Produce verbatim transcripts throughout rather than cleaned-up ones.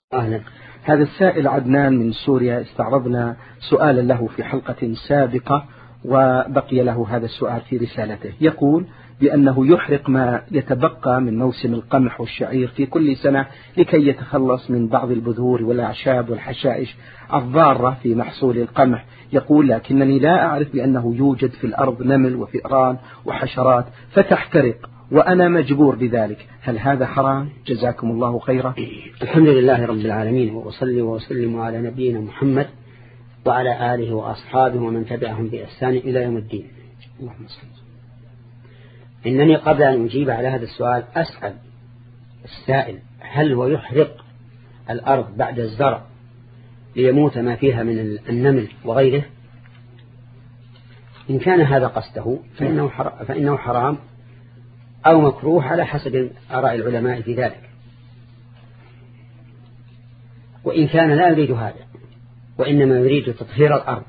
أهلا. هذا السائل عدنان من سوريا، استعرضنا سؤالا له في حلقة سابقة وبقي له هذا السؤال في رسالته. يقول بأنه يحرق ما يتبقى من موسم القمح والشعير في كل سنة لكي يتخلص من بعض البذور والأعشاب والحشائش الضارة في محصول القمح. يقول لكنني لا أعرف بأنه يوجد في الأرض نمل وفئران وحشرات فتحترق وأنا مجبور بذلك، هل هذا حرام؟ جزاكم الله خيرا. الحمد لله رب العالمين، وأصلي وأسلم على نبينا محمد وعلى آله وأصحابه ومن تبعهم بإحسان إلى يوم الدين. إنني قبل أن أجيب على هذا السؤال أسأل السائل: هل هو يحرق الأرض بعد الزرع ليموت ما فيها من النمل وغيره؟ إن كان هذا قصده فإنه حرام, فإنه حرام أو مكروه على حسب آراء العلماء في ذلك. وإن كان لا يريد هذا وإنما يريد تطهير الأرض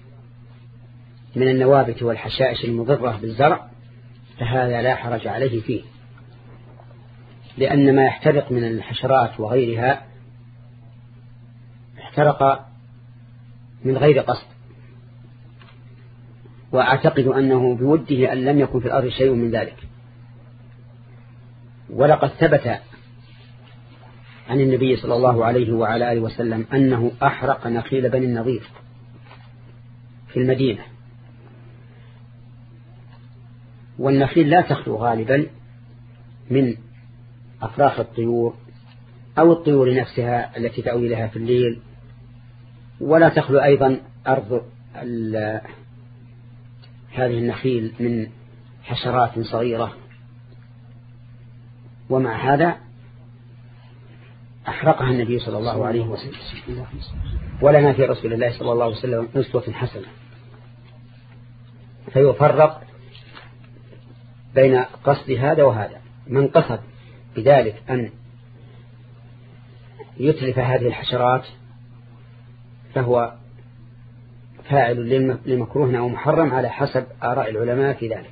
من النوابت والحشائش المضرة بالزرع فهذا لا حرج عليه فيه، لأن ما يحترق من الحشرات وغيرها احترق من غير قصد، وأعتقد أنه بوده أن لم يكن في الأرض شيء من ذلك. ولقد ثبت عن النبي صلى الله عليه وعلى آله وسلم أنه أحرق نخيل بني النضير في المدينة. والنخيل لا تخلو غالبا من أفراخ الطيور أو الطيور نفسها التي تأوي لها في الليل، ولا تخلو أيضا أرض هذه النخيل من حشرات صغيرة. ومع هذا أحرقها النبي صلى الله عليه وسلم، ولنا في رسول الله صلى الله عليه وسلم أسوة حسنة. فيفرق بين قصد هذا وهذا. من قصد بذلك أن يتلف هذه الحشرات فهو فاعل لمكروه أو محرم على حسب آراء العلماء في ذلك.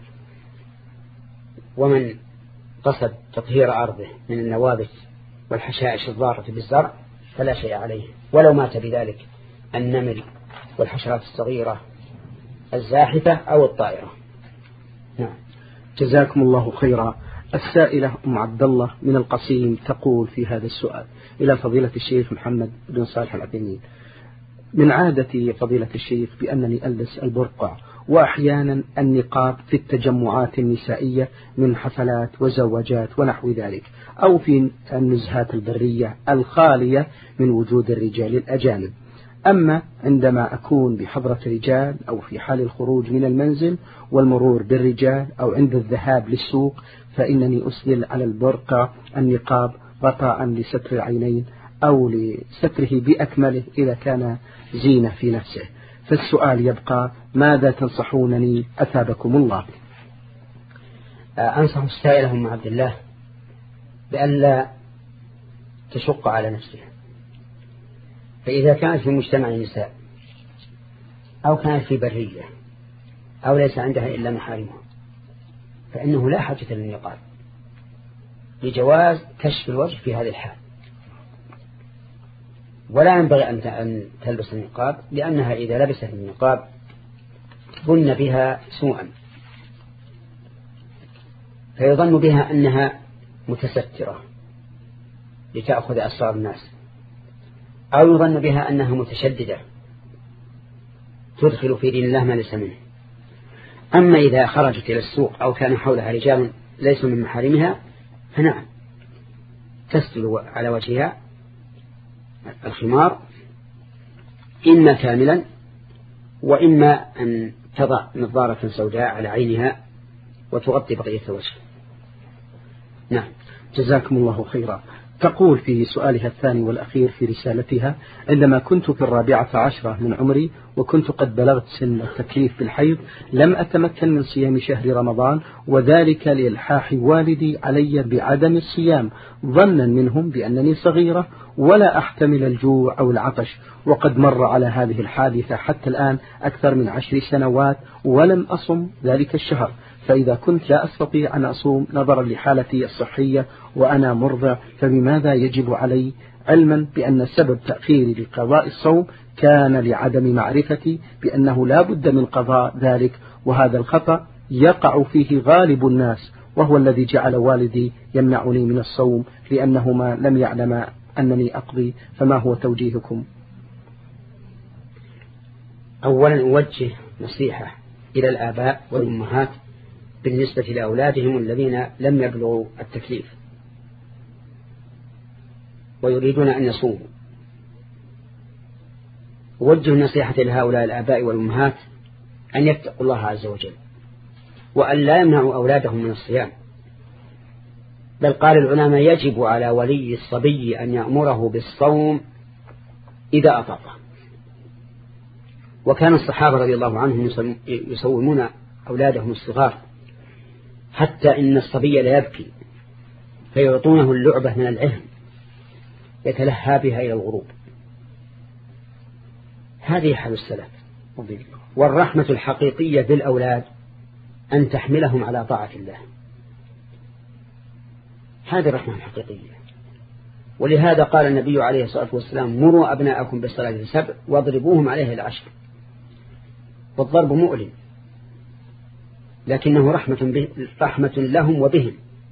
ومن قصد تطهير أرضه من النوابت والحشائش الضارة بالزرع فلا شيء عليه، ولو مات بذلك النمل والحشرات الصغيرة الزاحفة أو الطائرة. نعم. جزاكم الله خيرا. السائلة أم عبد الله من القصيم تقول في هذا السؤال إلى فضيلة الشيخ محمد بن صالح العثيمين: من عادتي فضيلة الشيخ بأنني ألبس البرقع وأحيانا النقاب في التجمعات النسائية من حفلات وزواجات ونحو ذلك، أو في النزهات البرية الخالية من وجود الرجال الأجانب. أما عندما أكون بحضرة رجال أو في حال الخروج من المنزل والمرور بالرجال أو عند الذهاب للسوق فإنني أسدل على البرقع النقاب غطاء لستر العينين أو لستره بأكمله إذا كان زينة في نفسه. فالسؤال يبقى: ماذا تنصحونني أثابكم الله؟ أنصح السائلة أم عبد الله بأن لا تشق على نفسها. فإذا كانت في مجتمع النساء أو كانت في برية أو ليس عندها إلا محارمها فإنه لا حاجة للنقاب لجواز كشف الوجه في هذه الحال. ولا ينبغي أن تلبس النقاب، لأنها إذا لبست النقاب ظن بها سوءا، فيظن بها أنها متسترة لتأخذ أسرار الناس، أو يظن بها أنها متشددة تدخل في دين الله ما ليس منه. أما إذا خرجت إلى السوق أو كان حولها رجال ليسوا من محارمها فنعم تسدل على وجهها الخمار إما كاملا وإما أن تضع نظارة سوداء على عينها وتغطي بقية الوجه. نعم. جزاكم الله خيرا. تقول في سؤالها الثاني والأخير في رسالتها: عندما كنت في الرابعة عشرة من عمري وكنت قد بلغت سن التكليف بالحيض لم أتمكن من صيام شهر رمضان، وذلك لإلحاح والدي علي بعدم الصيام ظنا منهم بأنني صغيرة ولا أحتمل الجوع أو العطش، وقد مر على هذه الحادثة حتى الآن أكثر من عشر سنوات ولم أصم ذلك الشهر، فإذا كنت لا أستطيع أن أصوم نظرا لحالتي الصحية وأنا مرضع فبماذا يجب علي علما بأن سبب تأخير لقضاء الصوم كان لعدم معرفتي بأنه لا بد من قضاء ذلك، وهذا الخطأ يقع فيه غالب الناس، وهو الذي جعل والدي يمنعني من الصوم لأنهما لم يعلما أنني أقضي. فما هو توجيهكم؟ أولا أوجه نصيحة إلى الآباء والأمهات بالنسبة لأولادهم الذين لم يبلغوا التكليف ويريدون أن يصوموا. أوجه نصيحة لهؤلاء الآباء والأمهات أن يتقوا الله عز وجل، وأن لا يمنعوا أولادهم من الصيام، بل قال العلماء يجب على ولي الصبي أن يأمره بالصوم إذا أطاقه. وكان الصحابة رضي الله عنهم يصومون أولادهم الصغار، حتى إن الصبي لا يبكي فيعطونه اللعبة من العهن يتلهى بها إلى الغروب. هذه حال السلف. والرحمة الحقيقية بالأولاد أن تحملهم على طاعة الله، هذه الرحمة الحقيقية. ولهذا قال النبي عليه الصلاة والسلام: مروا أبناءكم بالصلاة السبع واضربوهم عليه العشر. والضرب مؤلم، لكنه رحمة, رحمة لهم وبهم.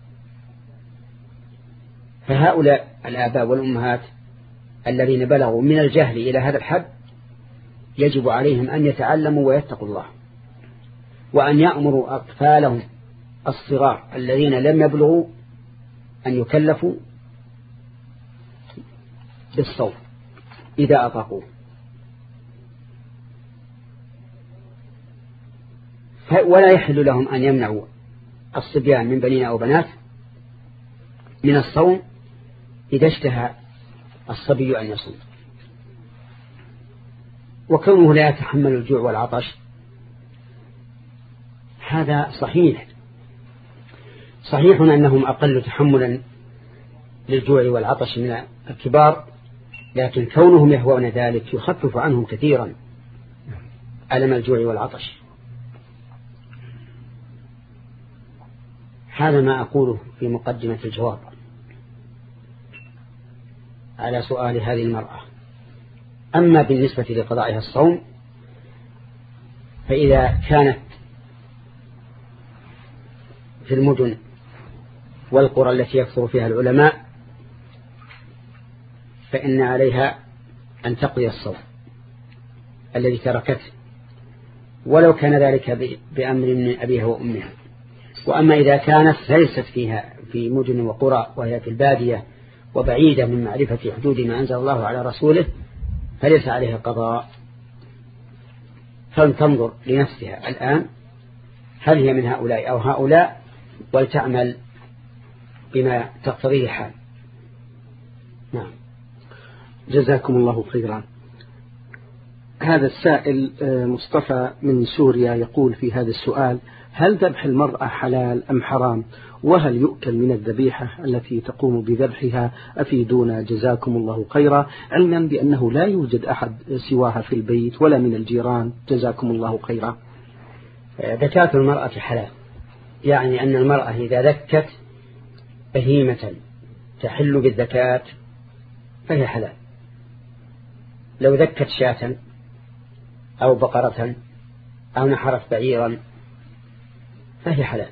فهؤلاء الآباء والأمهات الذين بلغوا من الجهل إلى هذا الحد يجب عليهم أن يتعلموا ويتقوا الله، وأن يأمروا أطفالهم الصغار الذين لم يبلغوا أن يكلفوا بالصوم إذا أطاقوه. ولا يحل لهم أن يمنعوا الصبيان من بنين أو بنات من الصوم إذا اشتهى الصبي أن يصوم. وكونه لا يتحمل الجوع والعطش هذا صحيح، صحيح أنهم أقل تحملا للجوع والعطش من الكبار، لكن كونهم يهوون ذلك يخفف عنهم كثيرا ألم الجوع والعطش. هذا ما أقوله في مقدمة الجواب على سؤال هذه المرأة. أما بالنسبة لقضائها الصوم، فإذا كانت في المدن والقرى التي يكثر فيها العلماء فإن عليها أن تقضي الصوم الذي تركته، ولو كان ذلك بأمر من أبيها وأمها. وأما إذا كانت ليست فيها في مدن وقرى وهي في البادية وبعيدة من معرفة حدود ما أنزل الله على رسوله فليس عليها قضاء، فلتنظر لنفسها الآن هل هي من هؤلاء أو هؤلاء، ولتعمل بما تقتضيه الحال. نعم. جزاكم الله خيرا. هذا السائل مصطفى من سوريا يقول في هذا السؤال: هل ذبح المرأة حلال أم حرام؟ وهل يؤكل من الذبيحة التي تقوم بذبحها؟ أفيدونا جزاكم الله خيرا، علما بأنه لا يوجد أحد سواها في البيت ولا من الجيران. جزاكم الله خيرا. ذكاة المرأة حلال، يعني أن المرأة إذا ذكت بهيمة تحل بالذكاة فهي حلال. لو ذكت شاة أو بقرة أو نحرت بعيرا فهي حلال.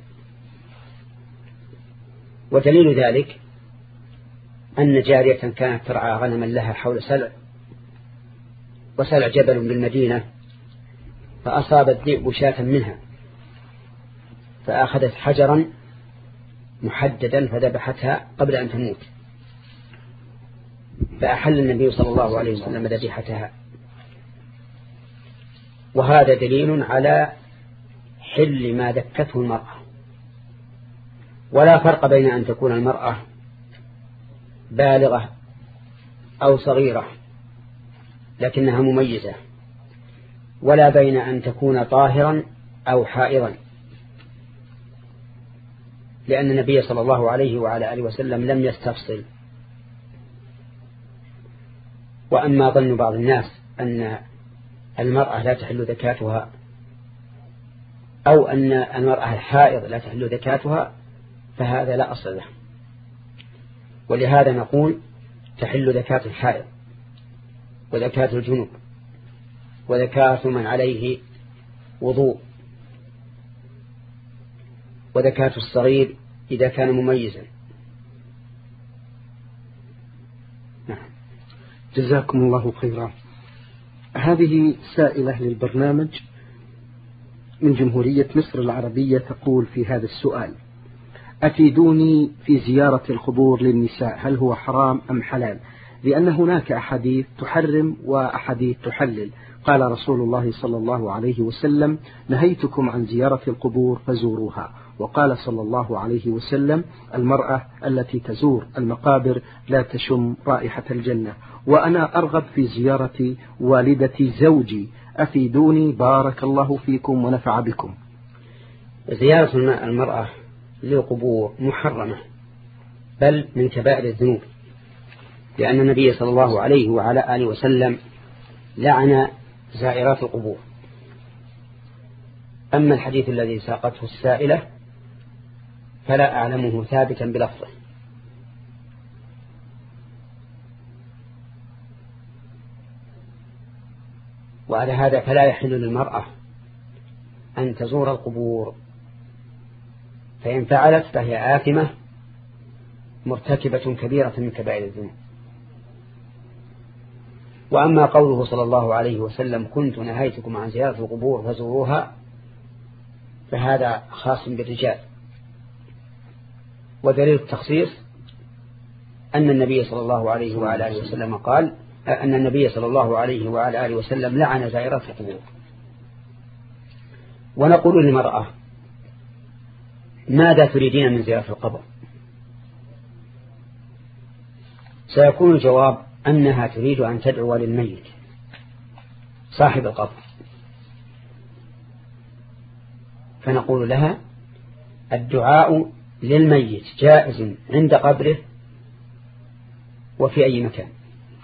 ودليل ذلك أن جارية كانت ترعى غنما لها حول سلع، وسلع جبل بالمدينة، فأصاب الذئب شاة منها فأخذت حجرا محددا فذبحتها قبل أن تموت، فأحل النبي صلى الله عليه وسلم ذبيحتها. وهذا دليل على حل ما ذكته المرأة. ولا فرق بين أن تكون المرأة بالغة أو صغيرة لكنها مميزة، ولا بين أن تكون طاهرا أو حائضا، لأن النبي صلى الله عليه وعلى آله وسلم لم يستفصل. وأما ظن بعض الناس أن المرأة لا تحل ذكاتها أو أن المرأة الحائض لا تحل ذكاتها فهذا لا أصل له. ولهذا نقول تحل زكاة الحائض وزكاة الجنوب وزكاة من عليه وضوء وزكاة الصغير إذا كان مميزا. نعم. جزاكم الله خيرا. هذه سائلة للبرنامج من جمهورية مصر العربية تقول في هذا السؤال: أفيدوني في زيارة القبور للنساء، هل هو حرام أم حلال؟ لأن هناك أحاديث تحرم وأحاديث تحلل. قال رسول الله صلى الله عليه وسلم: نهيتكم عن زيارة القبور فزوروها. وقال صلى الله عليه وسلم: المرأة التي تزور المقابر لا تشم رائحة الجنة. وأنا أرغب في زيارة والدة زوجي، أفيدوني بارك الله فيكم ونفع بكم. زيارة المرأة للقبور محرمة بل من كبائر الذنوب، لأن النبي صلى الله عليه وعلى آله وسلم لعن زائرات القبور. أما الحديث الذي ساقته السائلة فلا أعلمه ثابتا بلفظه. وعلى هذا فلا يحل للمرأة أن تزور القبور، فإن فعلت فهي آثمة مرتكبة كبيرة من كبائر الذنوب. وأما قوله صلى الله عليه وسلم: كنت نهيتكم عن زيارة القبور فزوروها، فهذا خاص بالرجال. ودليل التخصيص أن النبي صلى الله عليه وعلى آله وسلم قال أن النبي صلى الله عليه وعلى آله وسلم لعن زائرات القبور. ونقول للمرأة: ماذا تريدين من زيارة القبر؟ سيكون الجواب أنها تريد أن تدعو للميت صاحب القبر، فنقول لها: الدعاء للميت جائز عند قبره وفي أي مكان،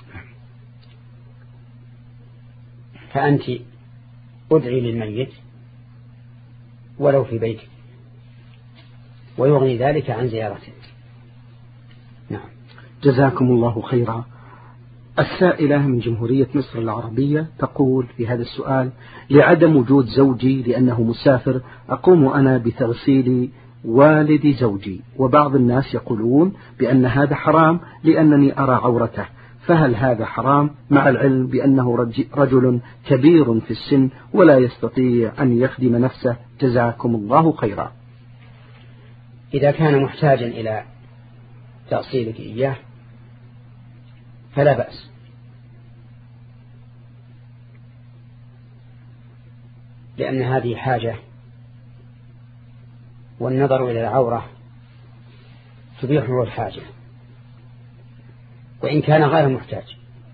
فأنت ادعي للميت ولو في بيتك، ويغني ذلك عن زيارته. نعم. جزاكم الله خيرا. السائلة من جمهورية مصر العربية تقول في هذا السؤال: لعدم وجود زوجي لأنه مسافر، أقوم أنا بتغسيل والد زوجي، وبعض الناس يقولون بأن هذا حرام لأنني أرى عورته، فهل هذا حرام مع العلم بأنه رجل كبير في السن ولا يستطيع أن يخدم نفسه؟ جزاكم الله خيرا. إذا كان محتاجا إلى تأصيلك إياه فلا بأس، لأن هذه حاجة، والنظر إلى العورة تبيح له الحاجة وإن كان غير محتاج،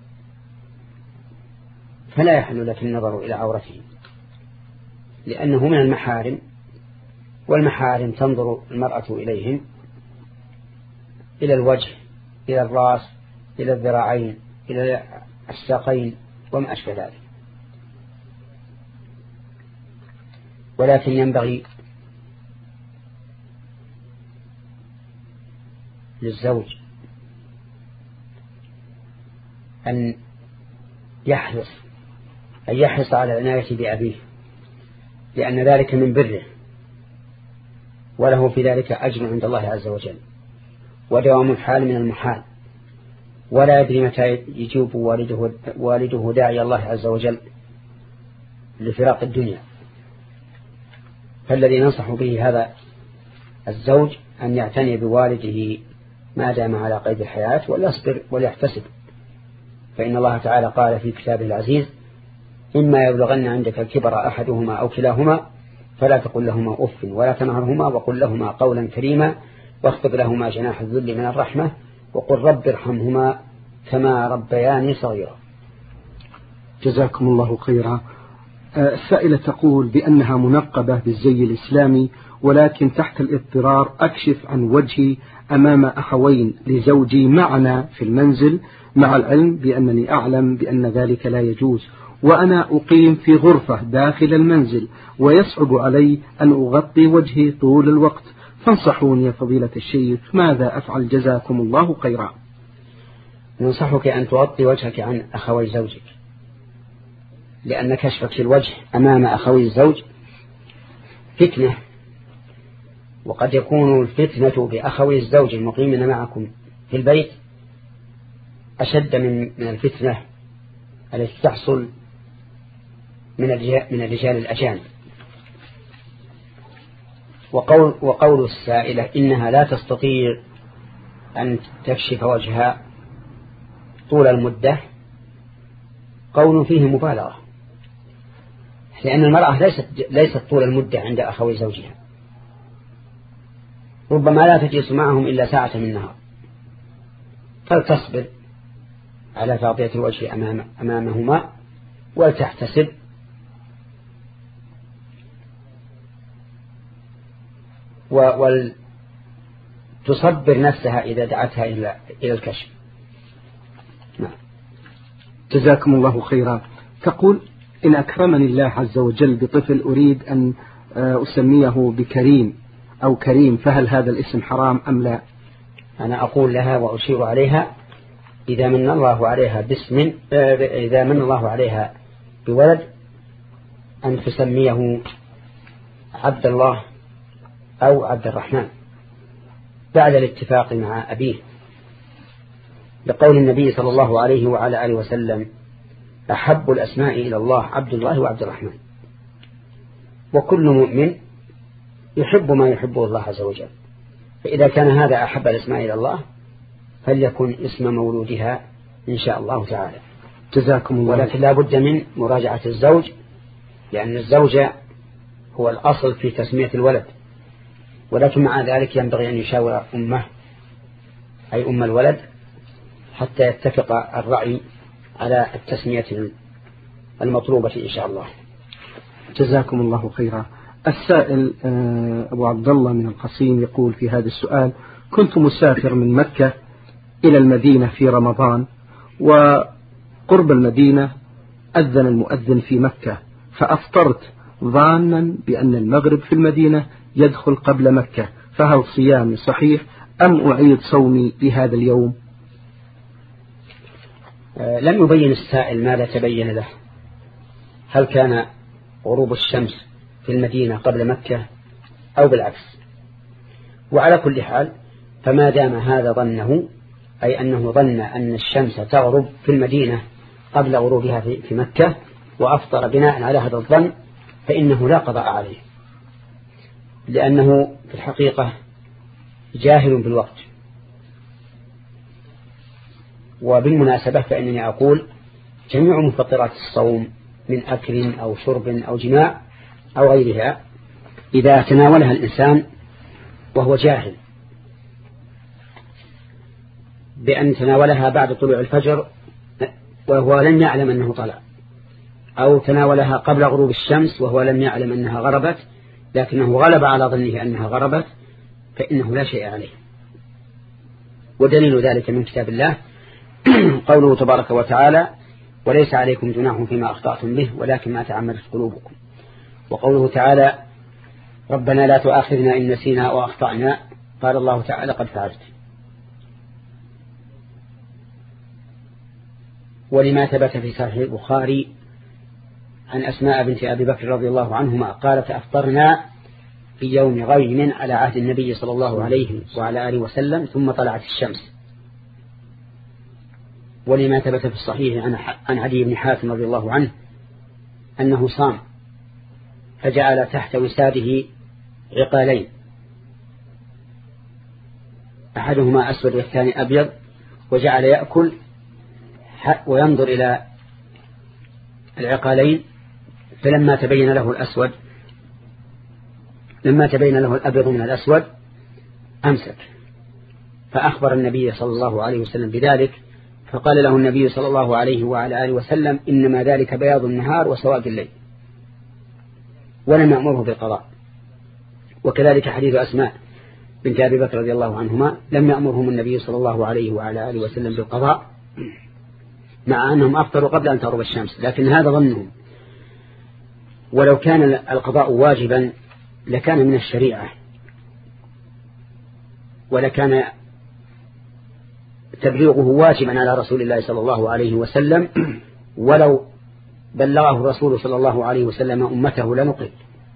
فلا يحل لك النظر إلى عورته لأنه من المحارم، والمحارم تنظر المرأة إليهم إلى الوجه، إلى الرأس، إلى الذراعين، إلى الساقين وما أشبه ذلك. ولكن ينبغي للزوج أن يحرص أن يحرص على العناية بأبيه، لأن ذلك من بره وله في ذلك أجر عند الله عز وجل، ودوام الحال من المحال، ولا يدري متى يجيب والده, والده داعي الله عز وجل لفراق الدنيا. فالذي ننصح به هذا الزوج أن يعتني بوالده ما دام على قيد الحياة، وليصبر وليحتسب، فإن الله تعالى قال في كتابه العزيز: إما يبلغن عندك الكبر أحدهما أو كلاهما فلا تقل لهما أف ولا تنهرهما وقل لهما قولا كريما واخفض لهما جناح الذل من الرحمة وقل رب ارحمهما كما ربياني صغيرا. جزاكم الله خيرا. السائلة تقول بأنها منقبة بالزي الإسلامي، ولكن تحت الاضطرار أكشف عن وجهي أمام أخوين لزوجي معنا في المنزل، مع العلم بأنني أعلم بأن ذلك لا يجوز، وأنا أقيم في غرفة داخل المنزل ويصعب علي أن أغطي وجهي طول الوقت، فانصحوني يا فضيلة الشيخ ماذا أفعل؟ جزاكم الله خيرا. ننصحك أن تغطي وجهك عن أخوي زوجك، لأن كشفك الوجه أمام أخوي الزوج فتنة، وقد يكون الفتنة بأخوي الزوج المقيمين معكم في البيت أشد من من الفتنة التي تحصل من الرجال من الرجال الأجانب. وقول وقول السائلة إنها لا تستطيع أن تكشف وجهها طول المدة قول فيه مبالغة، لأن المرأة ليست ليست طول المدة عند أخوي زوجها، ربما لا تجلس معهم إلا ساعة من النهار، فلتصبر على تغطية الوجه أمام أمامهما ولتحتسب وتصبر نفسها إذا دعتها إلى إلى الكشف. نعم. جزاكم الله خيرا. تقول إن أكرمني الله عز وجل بطفل أريد أن أسميه بكريم أو كريم، فهل هذا الاسم حرام أم لا؟ أنا أقول لها وأشير عليها إذا من الله عليها باسم إذا من الله عليها بولد أن تسميه عبد الله أو عبد الرحمن بعد الاتفاق مع أبيه، لقول النبي صلى الله عليه وعلى آله وسلم أحب الأسماء إلى الله عبد الله وعبد الرحمن، وكل مؤمن يحب ما يحبه الله عز وجل، فإذا كان هذا أحب الأسماء إلى الله فليكن اسم مولودها إن شاء الله تعالى. جزاكم الله. ولكن لا بد من مراجعة الزوج، لأن الزوج هو الأصل في تسمية الولد، ولكن مع ذلك ينبغي أن يشاور أمه أي أم الولد حتى يتفق الرأي على التسمية المطلوبة إن شاء الله. جزاكم الله خيرا. السائل أبو عبد الله من القصيم يقول في هذا السؤال: كنت مسافر من مكة إلى المدينة في رمضان، وقرب المدينة أذن المؤذن في مكة، فأفطرت ظانا بأن المغرب في المدينة يدخل قبل مكة، فهل صيامي صحيح أم أعيد صومي بهذا اليوم؟ لم يبين السائل ماذا تبين له، هل كان غروب الشمس في المدينة قبل مكة أو بالعكس. وعلى كل حال فما دام هذا ظنه، أي أنه ظن أن الشمس تغرب في المدينة قبل غروبها في مكة وأفطر بناء على هذا الظن، فإنه لا قضاء عليه، لأنه في الحقيقة جاهل بالوقت. وبالمناسبة فإنني أقول جميع مفطرات الصوم من أكل أو شرب أو جماع أو غيرها إذا تناولها الإنسان وهو جاهل بأن تناولها بعد طلوع الفجر وهو لم يعلم أنه طلع، أو تناولها قبل غروب الشمس وهو لم يعلم أنها غربت لكنه غلب على ظنه أنها غربت، فإنه لا شيء عليه. ودليل ذلك من كتاب الله قوله تبارك وتعالى: وليس عليكم جناح فيما أخطأتم به ولكن ما تعمدت قلوبكم. وقوله تعالى: ربنا لا تؤاخذنا إن نسينا وأخطأنا، قال الله تعالى: قد فعلت. ولما ثبت في صحيح البخاري عن أسماء بنت أبي بكر رضي الله عنهما قالت: أفطرنا في يوم غيم على عهد النبي صلى الله عليه وعلى آله وسلم ثم طلعت الشمس. ولما ثبت في الصحيح عن عدي بن حاتم رضي الله عنه أنه صام فجعل تحت وساده عقالين، أحدهما أسود والثاني أبيض، وجعل يأكل وينظر إلى العقالين، فلما تبين له الأسود لما تبين له الأبيض من الأسود أمسك، فأخبر النبي صلى الله عليه وسلم بذلك، فقال له النبي صلى الله عليه وعلى آله وسلم: إنما ذلك بياض النهار وسواد الليل، ولم يأمره بالقضاء. وكذلك حديث أسماء بنت أبي بكر رضي الله عنهما لم يأمرهم النبي صلى الله عليه وعلى آله وسلم بالقضاء، مع أنهم أفطروا قبل أن تغرب الشمس، لكن هذا ظنهم. ولو كان القضاء واجبا لكان من الشريعة، ولكان تبليغه واجبا على رسول الله صلى الله عليه وسلم، ولو بلغه الرسول صلى الله عليه وسلم أمته لنقل،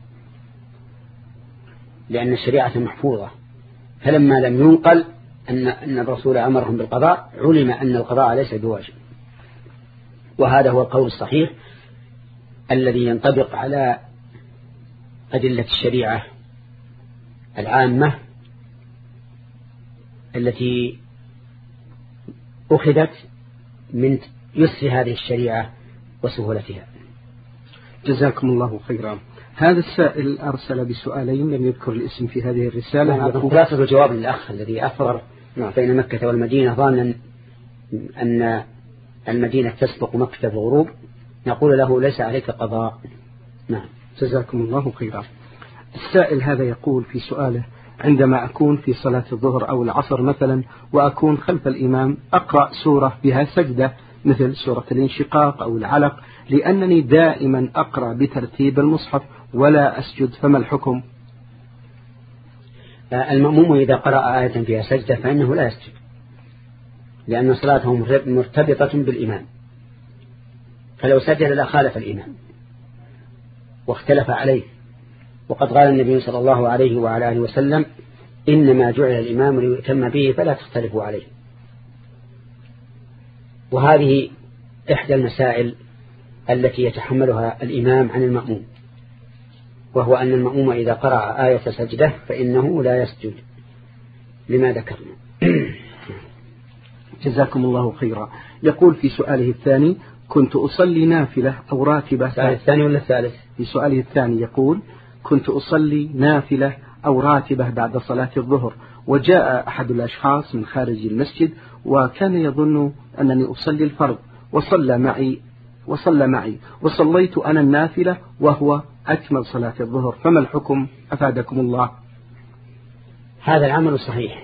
لأن الشريعة محفوظة. فلما لم ينقل أن أن الرسول أمرهم بالقضاء علم أن القضاء ليس بواجب. وهذا هو القول الصحيح الذي ينطبق على أدلة الشريعة العامة التي أخذت من يسر هذه الشريعة وسهولتها. جزاكم الله خيرا. هذا السائل أرسل بسؤالين لم يذكر الاسم في هذه الرسالة. خلاصة الجواب للأخ الذي أفضل بين مكة والمدينة ظانا أن المدينة تسبق مكة في الغروب، نقول له ليس عليك قضاء. نعم جزاكم الله خيرا. السائل هذا يقول في سؤاله: عندما أكون في صلاة الظهر أو العصر مثلا وأكون خلف الإمام أقرأ سورة بها سجدة مثل سورة الانشقاق أو العلق، لأنني دائما أقرأ بترتيب المصحف ولا أسجد، فما الحكم؟ المأموم إذا قرأ آية فيها سجدة فإنه لا يسجد، لأن صلاته مرتبطة بالإمام، فلو سجد لخالف الإمام واختلف عليه. وقد قال النبي صلى الله عليه وعلى آله وسلم: إنما جعل الإمام ليؤتم به فلا تختلفوا عليه. وهذه إحدى المسائل التي يتحملها الإمام عن المأموم، وهو أن المأموم إذا قرأ آية سجدة فإنه لا يسجد لما ذكرنا. جزاكم الله خيرا. يقول في سؤاله الثاني: كنت أصلي نافلة أو راتبة. سؤال الثاني ولا الثالث؟ في سؤاله الثاني يقول: كنت أصلي نافلة أو راتبة بعد صلاة الظهر، وجاء أحد الأشخاص من خارج المسجد وكان يظن أنني أصلي الفرض وصلى معي وصلى معي وصليت أنا النافلة وهو أكمل صلاة الظهر، فما الحكم أفادكم الله؟ هذا العمل صحيح،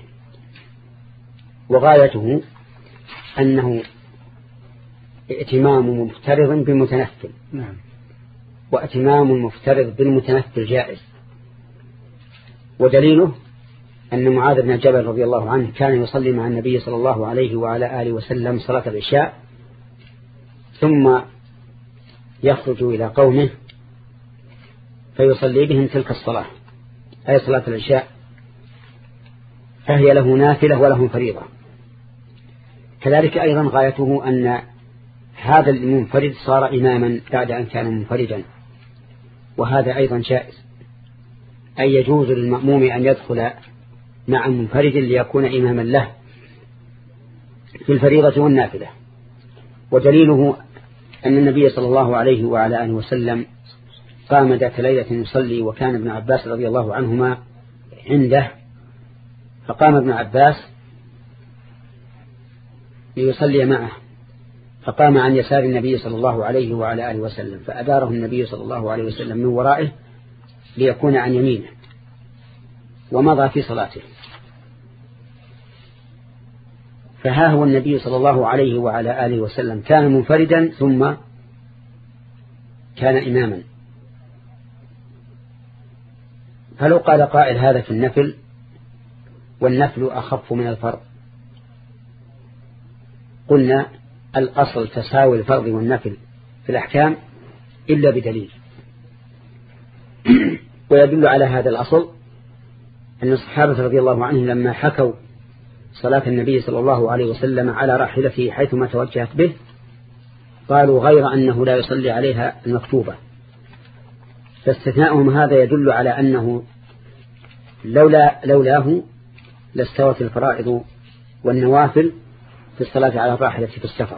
وغايته أنه ائتمام مفترض بالمتنفل. نعم. وائتمام مفترض بالمتنفل جائز. ودليله أن معاذ بن جبل رضي الله عنه كان يصلي مع النبي صلى الله عليه وعلى آله وسلم صلاة العشاء، ثم يخرج إلى قومه فيصلي بهم تلك الصلاة، أي صلاة العشاء، فهي له نافلة وله فريضة. كذلك أيضا غايته أن هذا المنفرد صار إماما بعد أن كان منفردا، وهذا أيضا جائز، أي يجوز للمأموم أن يدخل مع منفرد ليكون إماما له في الفريضة والنافلة. ودليله أن النبي صلى الله عليه وعلى آله وسلم قام ذات ليلة يصلي وكان ابن عباس رضي الله عنهما عنده، فقام ابن عباس ليصلي معه، فقام عن يسار النبي صلى الله عليه وعلى آله وسلم، فأداره النبي صلى الله عليه وسلم من ورائه ليكون عن يمينه، ومضى في صلاته. فها هو النبي صلى الله عليه وعلى آله وسلم كان منفردا ثم كان إماما. فلو قال قائل هذا في النفل والنفل أخف من الفرض، قلنا الأصل تساوي الفرض والنفل في الأحكام إلا بدليل. ويدل على هذا الأصل أن الصحابة رضي الله عنهم لما حكوا صلاة النبي صلى الله عليه وسلم على راحلته حيثما توجهت به قالوا غير أنه لا يصلي عليها المكتوبة، فاستثناؤهم هذا يدل على أنه لولا لولاه لاستوت الفرائض والنوافل في الصلاة على الراحلة في السفر.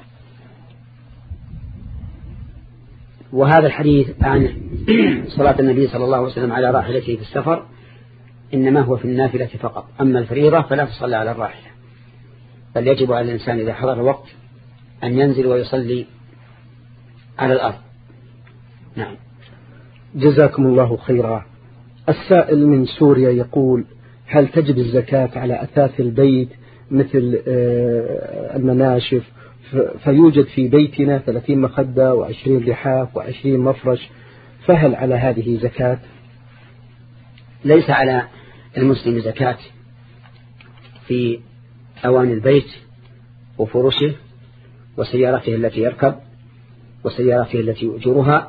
وهذا الحديث عن صلاة النبي صلى الله عليه وسلم على راحلته في السفر إنما هو في النافلة فقط، أما الفريضة فلا تصلى على الراحلة، بل يجب على الإنسان إذا حضر الوقت أن ينزل ويصلي على الأرض. نعم. جزاكم الله خيرا. السائل من سوريا يقول: هل تجب الزكاة على أثاث البيت مثل المناشف؟ فيوجد في بيتنا ثلاثين مخدة وعشرين لحاف وعشرين مفرش، فهل على هذه زكاة؟ ليس على المسلم زكاة في أواني البيت وفرشه وسيارته التي يركب وسيارته التي يؤجرها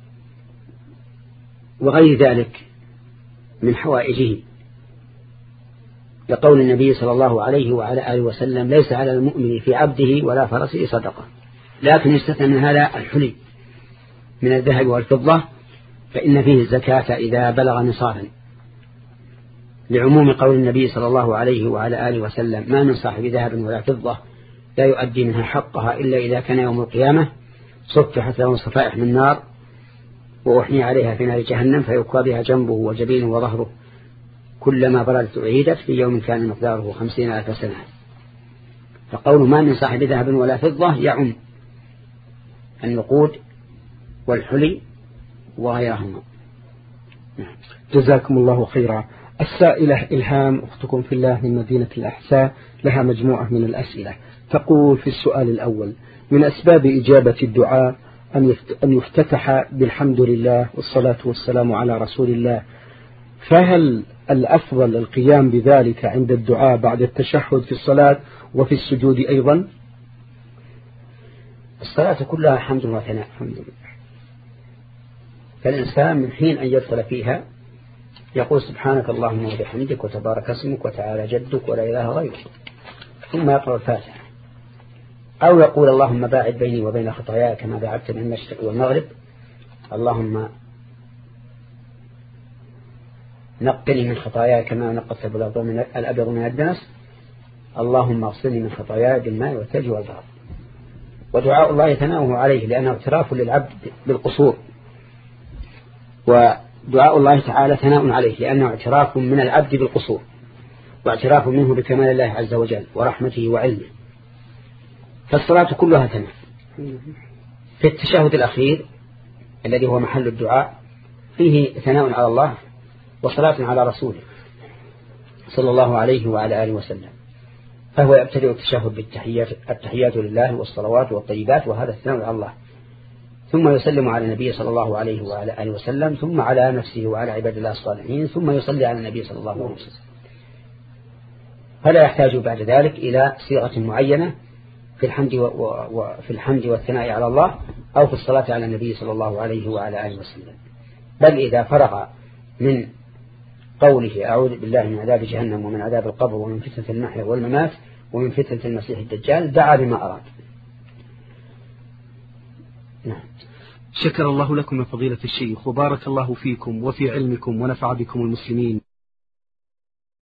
وغير ذلك من حوائجه، لقول النبي صلى الله عليه وعلى آله وسلم: ليس على المؤمن في عبده ولا فرسه صدقة. لكن يستثنى من هذا الحلي من الذهب والفضة، فإن فيه الزكاة إذا بلغ نصابا، لعموم قول النبي صلى الله عليه وعلى آله وسلم: ما من صاحب ذهب ولا فضة لا يؤدي منها حقها إلا إذا كان يوم القيامة صفحت له صفائح من نار وأحني عليها في نار جهنم فيكوى بها جنبه وجبينه وظهره كلما بردت أعيدت في يوم كان مقداره خمسين ألف سنة. فقول ما من صاحب ذهب ولا فضة يعم النقود والحلي وغيرهما. جزاكم الله خيرا. السائلة إلهام أختكم في الله من مدينة الأحساء لها مجموعة من الأسئلة. تقول في السؤال الأول: من أسباب إجابة الدعاء أن يفتتح بالحمد لله والصلاة والسلام على رسول الله، فهل الأفضل القيام بذلك عند الدعاء بعد التشهد في الصلاة وفي السجود أيضا؟ الصلاة كلها حمد وثناء، الحمد لله. فالإنسان من حين أن يدخل فيها يقول: سبحانك اللهم وبحمدك وتبارك اسمك وتعالى جدك ولا إله غيرك، ثم يقرأ الفاتحة، أو يقول: اللهم باعد بيني وبين خطاياي كما باعدت بين المشرق والمغرب، اللهم نقني من خطاياي كما نقصت الأبيض من الدنس، اللهم اغسلني من خطاياي بالماء والثلج والبرد. ودعاء الله ثناؤه عليه لأنه اعتراف للعبد بالقصور، ودعاء الله تعالى ثناء عليه لأنه اعتراف من العبد بالقصور واعتراف منه بكمال الله عز وجل ورحمته وعلمه. فالصلاة كلها ثناء. في التشهد الأخير الذي هو محل الدعاء فيه ثناء على الله وصلاة على رسوله صلى الله عليه وعلى آله وسلم، فهو يبتدئ التشهد بالتحيات التحيات لله والصلوات والطيبات، وهذا الثناء على الله، ثم يسلم على النبي صلى الله عليه وعلى آله وسلم، ثم على نفسه وعلى عباد الله الصالحين، ثم يصلي على النبي صلى الله عليه وسلم. فلا يحتاج بعد ذلك إلى صيغة معينة في الحمد وفي الحمد والثناء على الله أو في الصلاة على النبي صلى الله عليه وعلى آله وسلم. بل إذا فرغ من قوله أعوذ بالله من عذاب جهنم ومن عذاب القبر ومن فتنة المحيا والممات ومن فتنة المسيح الدجال دعا بما أراد. نعم. شكر الله لكم يا فضيلة الشيخ وبارك الله فيكم وفي علمكم ونفع بكم المسلمين.